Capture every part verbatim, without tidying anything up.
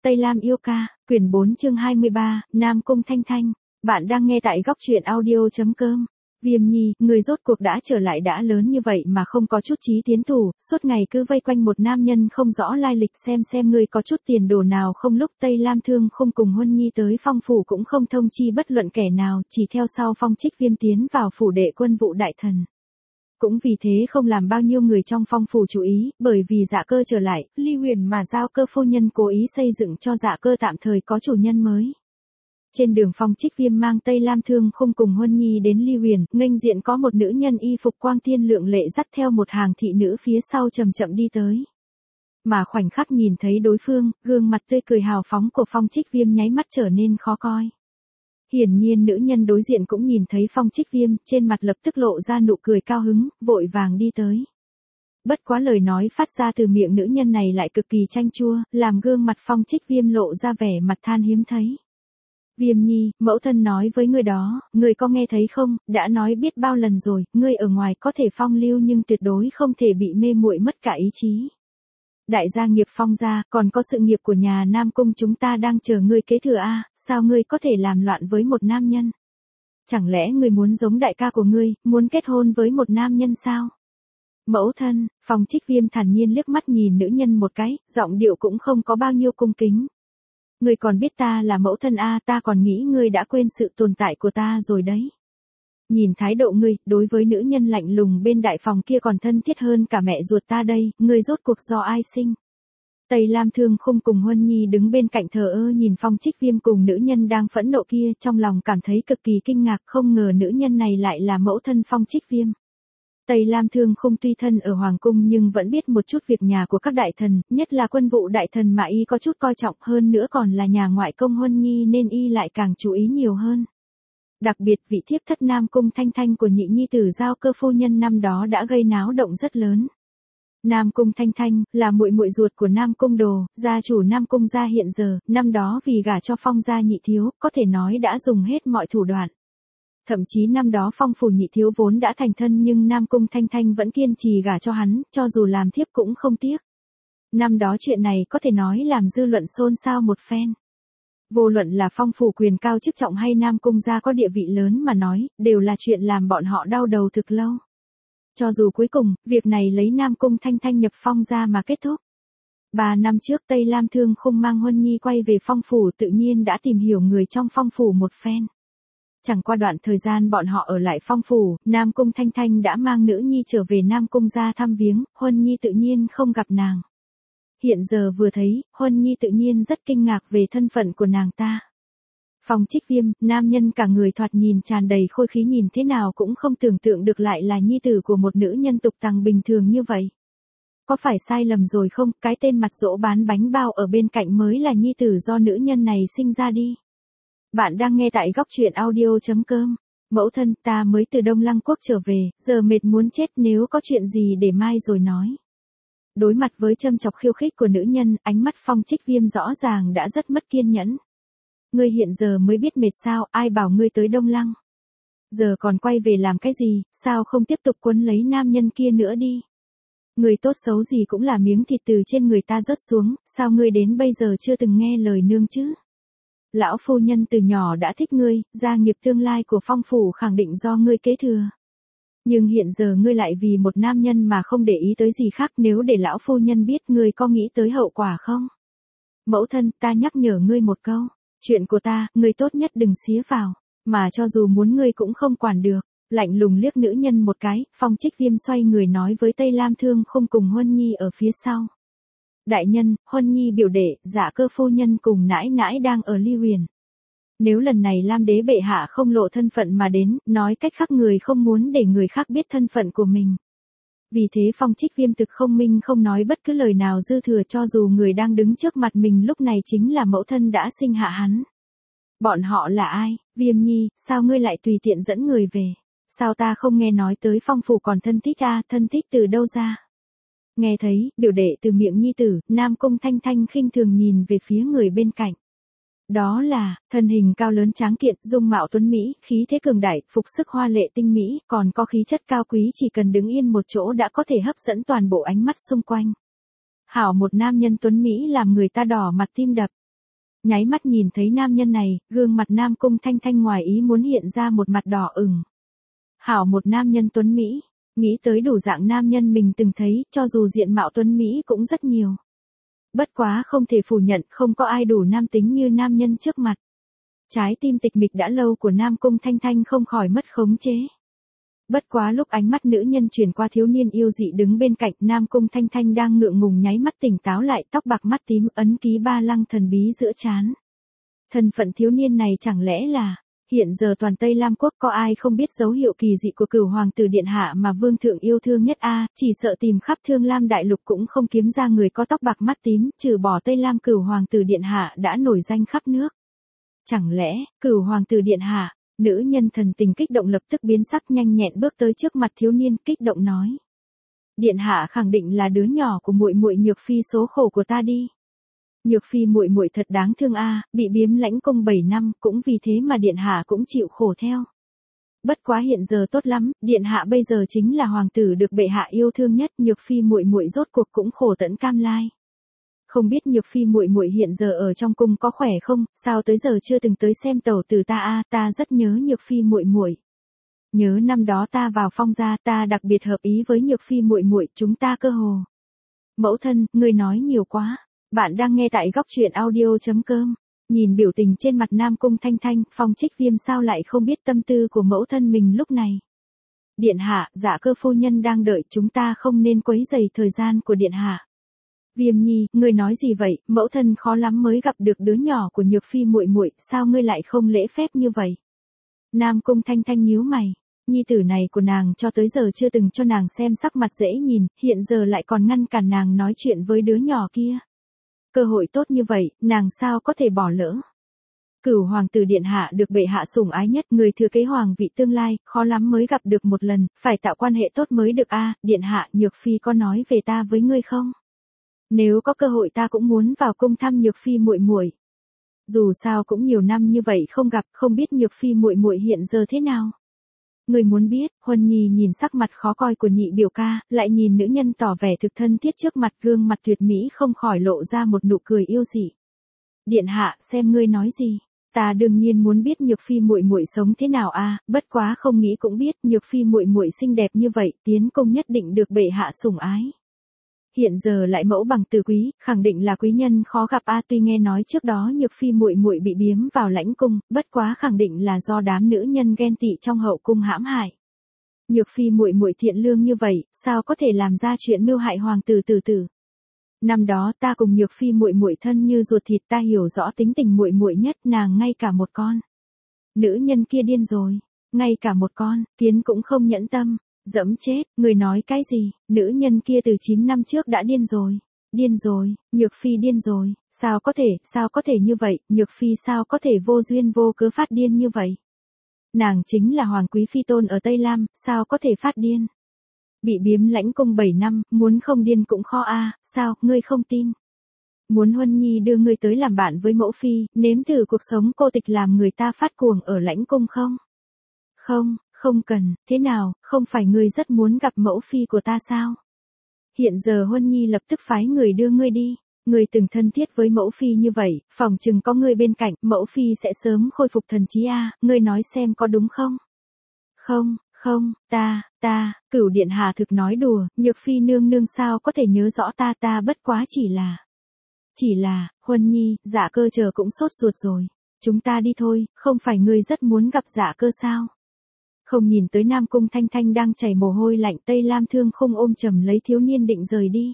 Tây Lam yêu ca, quyển bốn chương hai mươi ba, Nam Cung Thanh Thanh. Bạn đang nghe tại góc truyện audio.com. Viêm Nhi, người rốt cuộc đã trở lại đã lớn như vậy mà không có chút chí tiến thủ, suốt ngày cứ vây quanh một nam nhân không rõ lai lịch, xem xem ngươi có chút tiền đồ nào không. Lúc Tây Lam Thương không cùng Huân Nhi tới Phong phủ cũng không thông chi bất luận kẻ nào, chỉ theo sau Phong Trích Viêm tiến vào phủ đệ quân vụ đại thần. Cũng vì thế không làm bao nhiêu người trong Phong phủ chú ý, bởi vì Dạ Cơ trở lại, Ly Huyền mà Giao Cơ phu nhân cố ý xây dựng cho Dạ Cơ tạm thời có chủ nhân mới. Trên đường Phong Trích Viêm mang Tây Lam Thương không cùng Huân Nhi đến Ly Huyền, nghênh diện có một nữ nhân y phục quang thiên lượng lệ dắt theo một hàng thị nữ phía sau chậm chậm đi tới. Mà khoảnh khắc nhìn thấy đối phương, gương mặt tươi cười hào phóng của Phong Trích Viêm nháy mắt trở nên khó coi. Hiển nhiên nữ nhân đối diện cũng nhìn thấy Phong Trích Viêm, trên mặt lập tức lộ ra nụ cười cao hứng, vội vàng đi tới. Bất quá lời nói phát ra từ miệng nữ nhân này lại cực kỳ chanh chua, làm gương mặt Phong Trích Viêm lộ ra vẻ mặt than hiếm thấy. Viêm Nhi, mẫu thân nói với ngươi đó, ngươi có nghe thấy không, đã nói biết bao lần rồi, ngươi ở ngoài có thể phong lưu nhưng tuyệt đối không thể bị mê muội mất cả ý chí. Đại gia nghiệp Phong gia, còn có sự nghiệp của nhà Nam Cung chúng ta đang chờ ngươi kế thừa a, sao ngươi có thể làm loạn với một nam nhân? Chẳng lẽ ngươi muốn giống đại ca của ngươi, muốn kết hôn với một nam nhân sao? Mẫu thân, Phong Trích Viêm thản nhiên liếc mắt nhìn nữ nhân một cái, giọng điệu cũng không có bao nhiêu cung kính. Ngươi còn biết ta là mẫu thân a, ta còn nghĩ ngươi đã quên sự tồn tại của ta rồi đấy. Nhìn thái độ ngươi, đối với nữ nhân lạnh lùng bên đại phòng kia còn thân thiết hơn cả mẹ ruột ta đây, ngươi rốt cuộc do ai sinh? Tây Lam Thương không cùng Huân Nhi đứng bên cạnh thờ ơ nhìn Phong Trích Viêm cùng nữ nhân đang phẫn nộ kia, trong lòng cảm thấy cực kỳ kinh ngạc, không ngờ nữ nhân này lại là mẫu thân Phong Trích Viêm. Tây Lam Thương không tuy thân ở Hoàng Cung nhưng vẫn biết một chút việc nhà của các đại thần, nhất là quân vụ đại thần mà y có chút coi trọng, hơn nữa còn là nhà ngoại công Huân Nhi nên y lại càng chú ý nhiều hơn. Đặc biệt vị thiếp thất Nam Cung Thanh Thanh của nhị nhi tử Giao Cơ phu nhân năm đó đã gây náo động rất lớn. Nam Cung Thanh Thanh là muội muội ruột của Nam Cung Đồ, gia chủ Nam Cung gia hiện giờ, năm đó vì gả cho Phong gia nhị thiếu, có thể nói đã dùng hết mọi thủ đoạn. Thậm chí năm đó Phong phủ nhị thiếu vốn đã thành thân nhưng Nam Cung Thanh Thanh vẫn kiên trì gả cho hắn, cho dù làm thiếp cũng không tiếc. Năm đó chuyện này có thể nói làm dư luận xôn xao một phen. Vô luận là Phong phủ quyền cao chức trọng hay Nam Cung gia có địa vị lớn mà nói, đều là chuyện làm bọn họ đau đầu thực lâu. Cho dù cuối cùng, việc này lấy Nam Cung Thanh Thanh nhập Phong gia mà kết thúc. Ba năm trước Tây Lam Thương không mang Huân Nhi quay về Phong phủ tự nhiên đã tìm hiểu người trong Phong phủ một phen. Chẳng qua đoạn thời gian bọn họ ở lại Phong phủ, Nam Cung Thanh Thanh đã mang nữ nhi trở về Nam Cung gia thăm viếng, Huân Nhi tự nhiên không gặp nàng. Hiện giờ vừa thấy, Huân Nhi tự nhiên rất kinh ngạc về thân phận của nàng ta. Phong Trích Viêm, nam nhân cả người thoạt nhìn tràn đầy khôi khí nhìn thế nào cũng không tưởng tượng được lại là nhi tử của một nữ nhân tục tằng bình thường như vậy. Có phải sai lầm rồi không, cái tên mặt dỗ bán bánh bao ở bên cạnh mới là nhi tử do nữ nhân này sinh ra đi. Bạn đang nghe tại góc truyện audio.com. Mẫu thân, ta mới từ Đông Lăng Quốc trở về, giờ mệt muốn chết, nếu có chuyện gì để mai rồi nói. Đối mặt với châm chọc khiêu khích của nữ nhân, ánh mắt Phong Trích Viêm rõ ràng đã rất mất kiên nhẫn. Ngươi hiện giờ mới biết mệt sao, ai bảo ngươi tới Đông Lăng. Giờ còn quay về làm cái gì, sao không tiếp tục quấn lấy nam nhân kia nữa đi. Người tốt xấu gì cũng là miếng thịt từ trên người ta rớt xuống, sao ngươi đến bây giờ chưa từng nghe lời nương chứ. Lão phu nhân từ nhỏ đã thích ngươi, gia nghiệp tương lai của Phong phủ khẳng định do ngươi kế thừa. Nhưng hiện giờ ngươi lại vì một nam nhân mà không để ý tới gì khác, nếu để lão phu nhân biết ngươi có nghĩ tới hậu quả không? Mẫu thân, ta nhắc nhở ngươi một câu, chuyện của ta, ngươi tốt nhất đừng xía vào, mà cho dù muốn ngươi cũng không quản được. Lạnh lùng liếc nữ nhân một cái, Phong Trích Viêm xoay người nói với Tây Lam Thương không cùng Huân Nhi ở phía sau. Đại nhân, Huân Nhi biểu đệ, Dạ Cơ phu nhân cùng nãi nãi đang ở Ly Huyền. Nếu lần này Lam đế bệ hạ không lộ thân phận mà đến, nói cách khác người không muốn để người khác biết thân phận của mình. Vì thế Phong Trích Viêm thực không minh không nói bất cứ lời nào dư thừa, cho dù người đang đứng trước mặt mình lúc này chính là mẫu thân đã sinh hạ hắn. Bọn họ là ai? Viêm Nhi, sao ngươi lại tùy tiện dẫn người về? Sao ta không nghe nói tới Phong phủ còn thân thích a, thân thích từ đâu ra? Nghe thấy, biểu đệ từ miệng nhi tử, Nam Cung Thanh Thanh khinh thường nhìn về phía người bên cạnh. Đó là, thân hình cao lớn tráng kiện, dung mạo tuấn Mỹ, khí thế cường đại, phục sức hoa lệ tinh mỹ, còn có khí chất cao quý chỉ cần đứng yên một chỗ đã có thể hấp dẫn toàn bộ ánh mắt xung quanh. Hảo một nam nhân tuấn Mỹ làm người ta đỏ mặt tim đập. Nháy mắt nhìn thấy nam nhân này, gương mặt Nam Cung Thanh Thanh ngoài ý muốn hiện ra một mặt đỏ ửng. Hảo một nam nhân tuấn Mỹ, nghĩ tới đủ dạng nam nhân mình từng thấy, cho dù diện mạo tuấn Mỹ cũng rất nhiều. Bất quá không thể phủ nhận không có ai đủ nam tính như nam nhân trước mặt. Trái tim tịch mịch đã lâu của Nam Cung Thanh Thanh không khỏi mất khống chế. Bất quá lúc ánh mắt nữ nhân chuyển qua thiếu niên yêu dị đứng bên cạnh, Nam Cung Thanh Thanh đang ngượng ngùng nháy mắt tỉnh táo lại, tóc bạc mắt tím, ấn ký ba lăng thần bí giữa trán. Thân phận thiếu niên này chẳng lẽ là, hiện giờ toàn Tây Lam Quốc có ai không biết dấu hiệu kỳ dị của Cửu Hoàng tử điện hạ mà vương thượng yêu thương nhất a, à, chỉ sợ tìm khắp Thương Lam đại lục cũng không kiếm ra người có tóc bạc mắt tím, trừ bỏ Tây Lam Cửu Hoàng tử điện hạ đã nổi danh khắp nước. Chẳng lẽ, Cửu Hoàng tử điện hạ? Nữ nhân thần tình kích động lập tức biến sắc, nhanh nhẹn bước tới trước mặt thiếu niên, kích động nói: "Điện hạ khẳng định là đứa nhỏ của muội muội Nhược Phi số khổ của ta đi. Nhược Phi muội muội thật đáng thương a, bị biếm lãnh cung bảy năm, cũng vì thế mà điện hạ cũng chịu khổ theo. Bất quá hiện giờ tốt lắm, điện hạ bây giờ chính là hoàng tử được bệ hạ yêu thương nhất, Nhược Phi muội muội rốt cuộc cũng khổ tận cam lai. Không biết Nhược Phi muội muội hiện giờ ở trong cung có khỏe không, sao tới giờ chưa từng tới xem tẩu tử ta a, ta rất nhớ Nhược Phi muội muội. Nhớ năm đó ta vào Phong gia, ta đặc biệt hợp ý với Nhược Phi muội muội, chúng ta cơ hồ." "Mẫu thân, ngươi nói nhiều quá." Bạn đang nghe tại góc truyện audio chấm com. Nhìn biểu tình trên mặt Nam Cung Thanh Thanh, Phong Trích Viêm sao lại không biết tâm tư của mẫu thân mình lúc này. "Điện hạ, Dạ Cơ phu nhân đang đợi, chúng ta không nên quấy rầy thời gian của điện hạ." "Viêm nhi, ngươi nói gì vậy, mẫu thân khó lắm mới gặp được đứa nhỏ của Nhược Phi muội muội, sao ngươi lại không lễ phép như vậy?" Nam Cung Thanh Thanh nhíu mày, nhi tử này của nàng cho tới giờ chưa từng cho nàng xem sắc mặt dễ nhìn, hiện giờ lại còn ngăn cản nàng nói chuyện với đứa nhỏ kia. Cơ hội tốt như vậy, nàng sao có thể bỏ lỡ. Cửu Hoàng tử điện hạ được bệ hạ sủng ái nhất, người thừa kế hoàng vị tương lai, khó lắm mới gặp được một lần, phải tạo quan hệ tốt mới được a, à, điện hạ, Nhược Phi có nói về ta với ngươi không? Nếu có cơ hội ta cũng muốn vào cung thăm Nhược Phi muội muội. Dù sao cũng nhiều năm như vậy không gặp, không biết Nhược Phi muội muội hiện giờ thế nào. Người muốn biết, Huân Nhi nhìn sắc mặt khó coi của nhị biểu ca, lại nhìn nữ nhân tỏ vẻ thực thân thiết trước mặt, gương mặt tuyệt mỹ không khỏi lộ ra một nụ cười yêu dị. Điện hạ, xem ngươi nói gì? Ta đương nhiên muốn biết Nhược Phi muội muội sống thế nào a, à, bất quá không nghĩ cũng biết, Nhược Phi muội muội xinh đẹp như vậy, tiến công nhất định được bệ hạ sủng ái. Hiện giờ lại mẫu bằng từ quý, khẳng định là quý nhân khó gặp a, à, tuy nghe nói trước đó Nhược Phi muội muội bị biếm vào lãnh cung, bất quá khẳng định là do đám nữ nhân ghen tị trong hậu cung hãm hại. Nhược Phi muội muội thiện lương như vậy, sao có thể làm ra chuyện mưu hại hoàng tử tử tử. Năm đó ta cùng Nhược Phi muội muội thân như ruột thịt, ta hiểu rõ tính tình muội muội nhất, nàng ngay cả một con nữ nhân kia điên rồi, ngay cả một con kiến cũng không nhẫn tâm. Dẫm chết, người nói cái gì, nữ nhân kia từ chín năm trước đã điên rồi, điên rồi, Nhược Phi điên rồi, sao có thể, sao có thể như vậy, Nhược Phi sao có thể vô duyên vô cớ phát điên như vậy. Nàng chính là hoàng quý phi tôn ở Tây Lam, sao có thể phát điên. Bị biếm lãnh cung bảy năm, muốn không điên cũng khó a, à, sao, ngươi không tin. Muốn Huân Nhi đưa ngươi tới làm bạn với mẫu phi, nếm thử cuộc sống cô tịch làm người ta phát cuồng ở lãnh cung không? Không. Không cần, thế nào, không phải ngươi rất muốn gặp mẫu phi của ta sao? Hiện giờ Huân Nhi lập tức phái người đưa ngươi đi, ngươi từng thân thiết với mẫu phi như vậy, phòng chừng có ngươi bên cạnh, mẫu phi sẽ sớm khôi phục thần trí a, à, ngươi nói xem có đúng không? Không, không, ta, ta, Cửu điện hạ thực nói đùa, Nhược Phi nương nương sao có thể nhớ rõ ta, ta bất quá chỉ là, chỉ là, Huân Nhi, Dạ Cơ chờ cũng sốt ruột rồi, chúng ta đi thôi, không phải ngươi rất muốn gặp Dạ Cơ sao? Không nhìn tới Nam Cung Thanh Thanh đang chảy mồ hôi lạnh, Tây Lam Thương Khung ôm chầm lấy thiếu niên định rời đi.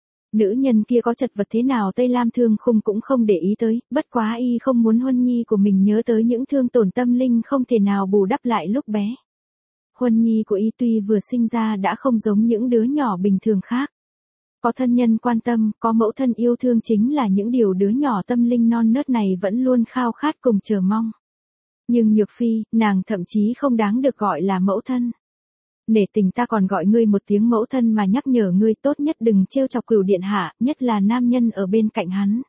Nữ nhân kia có chật vật thế nào Tây Lam Thương Khung cũng không để ý tới, bất quá y không muốn Huân Nhi của mình nhớ tới những thương tổn tâm linh không thể nào bù đắp lại lúc bé. Huân Nhi của y tuy vừa sinh ra đã không giống những đứa nhỏ bình thường khác. Có thân nhân quan tâm, có mẫu thân yêu thương, chính là những điều đứa nhỏ tâm linh non nớt này vẫn luôn khao khát cùng chờ mong. Nhưng Nhược Phi, nàng thậm chí không đáng được gọi là mẫu thân. Nể tình ta còn gọi ngươi một tiếng mẫu thân mà nhắc nhở ngươi tốt nhất đừng trêu chọc Cửu điện hạ, nhất là nam nhân ở bên cạnh hắn.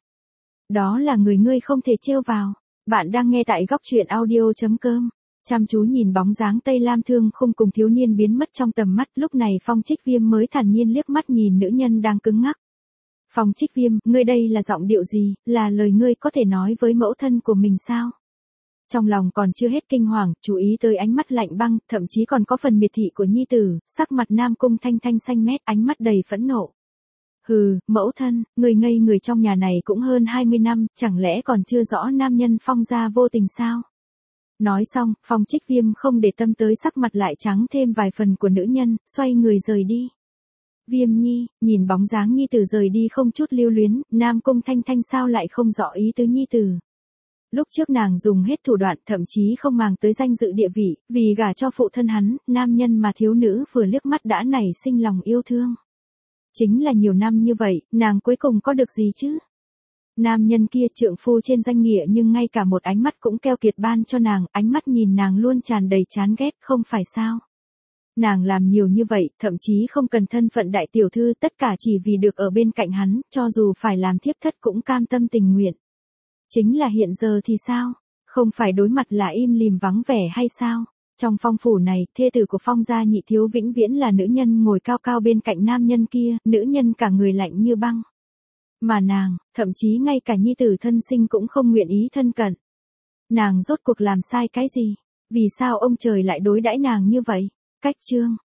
Đó là người ngươi không thể trêu vào. Bạn đang nghe tại góc truyện audio chấm com. Chăm chú nhìn bóng dáng Tây Lam Thương Khung cùng thiếu niên biến mất trong tầm mắt, lúc này Phong Trích Viêm mới thản nhiên liếc mắt nhìn nữ nhân đang cứng ngắc. Phong Trích Viêm, ngươi đây là giọng điệu gì, là lời ngươi có thể nói với mẫu thân của mình sao? Trong lòng còn chưa hết kinh hoàng, chú ý tới ánh mắt lạnh băng, thậm chí còn có phần miệt thị của nhi tử, sắc mặt Nam Cung Thanh Thanh xanh mét, ánh mắt đầy phẫn nộ. Hừ, mẫu thân, người ngây người trong nhà này cũng hơn hai mươi năm, chẳng lẽ còn chưa rõ nam nhân Phong gia vô tình sao? Nói xong, Phong Trích Viêm không để tâm tới sắc mặt lại trắng thêm vài phần của nữ nhân, xoay người rời đi. Viêm nhi, nhìn bóng dáng nhi tử rời đi không chút lưu luyến, Nam Cung Thanh Thanh sao lại không rõ ý tứ nhi tử. Lúc trước nàng dùng hết thủ đoạn, thậm chí không màng tới danh dự địa vị, vì gả cho phụ thân hắn, nam nhân mà thiếu nữ vừa liếc mắt đã nảy sinh lòng yêu thương. Chính là nhiều năm như vậy, nàng cuối cùng có được gì chứ? Nam nhân kia trượng phu trên danh nghĩa nhưng ngay cả một ánh mắt cũng keo kiệt ban cho nàng, ánh mắt nhìn nàng luôn tràn đầy chán ghét, không phải sao? Nàng làm nhiều như vậy, thậm chí không cần thân phận đại tiểu thư, tất cả chỉ vì được ở bên cạnh hắn, cho dù phải làm thiếp thất cũng cam tâm tình nguyện. Chính là hiện giờ thì sao? Không phải đối mặt là im lìm vắng vẻ hay sao? Trong Phong phủ này, thê tử của Phong gia nhị thiếu vĩnh viễn là nữ nhân ngồi cao cao bên cạnh nam nhân kia, nữ nhân cả người lạnh như băng. Mà nàng, thậm chí ngay cả nhi tử thân sinh cũng không nguyện ý thân cận. Nàng rốt cuộc làm sai cái gì? Vì sao ông trời lại đối đãi nàng như vậy? Cách chương